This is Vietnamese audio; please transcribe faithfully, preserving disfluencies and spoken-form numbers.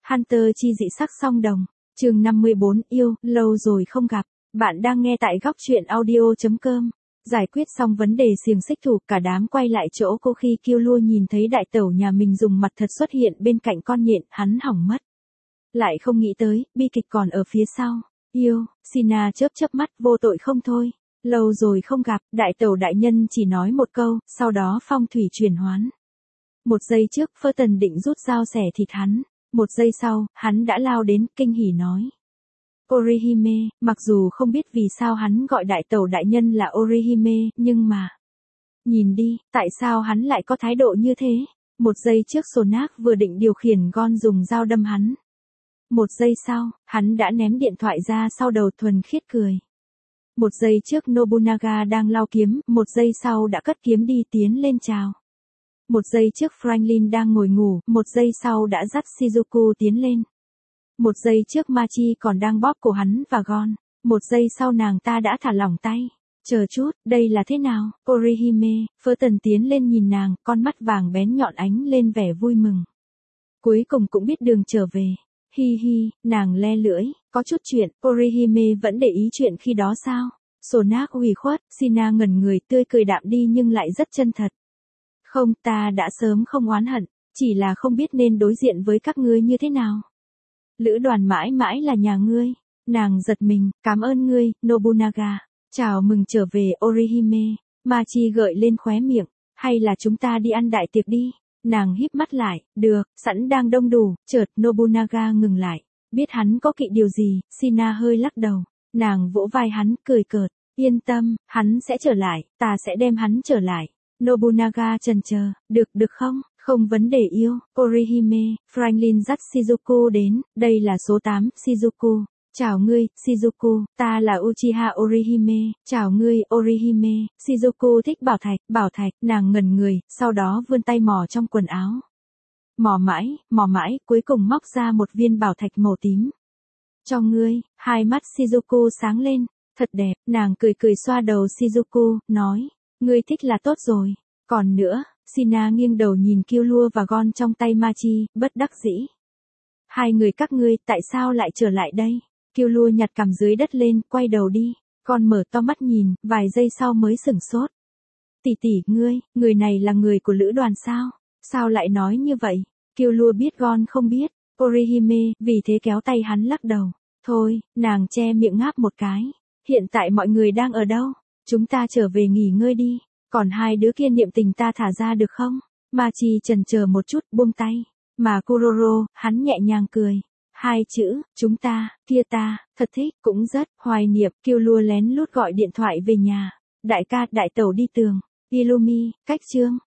Hunter chi dị sắc song đồng. Chương năm mươi bốn yêu, lâu rồi không gặp. Bạn đang nghe tại góc truyện audio chấm com. Giải quyết xong vấn đề xiềng xích thủ, cả đám quay lại chỗ cô khi Killua nhìn thấy đại tẩu nhà mình dùng mặt thật xuất hiện bên cạnh con nhện, hắn hỏng mất. Lại không nghĩ tới, bi kịch còn ở phía sau. Yêu, Sina chớp chớp mắt vô tội không thôi. Lâu rồi không gặp, đại tẩu đại nhân chỉ nói một câu, sau đó phong thủy chuyển hoán. Một giây trước, Phaeton định rút dao xẻ thịt hắn. Một giây sau, hắn đã lao đến, kinh hỉ nói. Orihime, mặc dù không biết vì sao hắn gọi đại tẩu đại nhân là Orihime, nhưng mà... Nhìn đi, tại sao hắn lại có thái độ như thế? Một giây trước Sonak vừa định điều khiển Gon dùng dao đâm hắn. Một giây sau, hắn đã ném điện thoại ra sau đầu thuần khiết cười. Một giây trước Nobunaga đang lao kiếm, một giây sau đã cất kiếm đi tiến lên chào. Một giây trước Franklin đang ngồi ngủ, một giây sau đã dắt Shizuku tiến lên. Một giây trước Machi còn đang bóp cổ hắn và Gon. Một giây sau nàng ta đã thả lỏng tay. Chờ chút, đây là thế nào? Orihime, Phaeton tiến lên nhìn nàng, con mắt vàng bén nhọn ánh lên vẻ vui mừng. Cuối cùng cũng biết đường trở về. Hi hi, nàng le lưỡi, có chút chuyện, Orihime vẫn để ý chuyện khi đó sao? Sonak ủy khuất, Sina ngẩn người tươi cười đạm đi nhưng lại rất chân thật. Không, ta đã sớm không oán hận, chỉ là không biết nên đối diện với các ngươi như thế nào. Lữ đoàn mãi mãi là nhà ngươi. Nàng giật mình, cảm ơn ngươi, Nobunaga. Chào mừng trở về Orihime. Machi gợi lên khóe miệng, hay là chúng ta đi ăn đại tiệc đi. Nàng híp mắt lại, được, sẵn đang đông đủ, chợt Nobunaga ngừng lại. Biết hắn có kỵ điều gì, Sina hơi lắc đầu. Nàng vỗ vai hắn, cười cợt. Yên tâm, hắn sẽ trở lại, ta sẽ đem hắn trở lại. Nobunaga chần chờ, được được không? Không vấn đề yêu, Orihime, Franklin dắt Shizuku đến, đây là số tám, Shizuku. Chào ngươi, Shizuku, ta là Uchiha Orihime, chào ngươi, Orihime. Shizuku thích bảo thạch, bảo thạch, nàng ngẩn người, sau đó vươn tay mò trong quần áo. Mò mãi, mò mãi, cuối cùng móc ra một viên bảo thạch màu tím. Cho ngươi, hai mắt Shizuku sáng lên, thật đẹp, nàng cười cười xoa đầu Shizuku, nói, ngươi thích là tốt rồi, còn nữa. Sina nghiêng đầu nhìn Killua và Gon trong tay Machi, bất đắc dĩ. Hai người các ngươi, tại sao lại trở lại đây? Killua nhặt cằm dưới đất lên, quay đầu đi. Gon mở to mắt nhìn, vài giây sau mới sửng sốt. Tỷ tỷ, ngươi, người này là người của lữ đoàn sao? Sao lại nói như vậy? Killua biết Gon không biết. Orihime, vì thế kéo tay hắn lắc đầu. Thôi, nàng che miệng ngáp một cái. Hiện tại mọi người đang ở đâu? Chúng ta trở về nghỉ ngơi đi. Còn hai đứa kia niệm tình ta thả ra được không? Machi chần chờ một chút, buông tay. Mà Kuroro, hắn nhẹ nhàng cười. Hai chữ, chúng ta, kia ta, thật thích, cũng rất, hoài niệm. Killua lén lút gọi điện thoại về nhà. Đại ca, đại tẩu đi tường. Illumi, cách chương.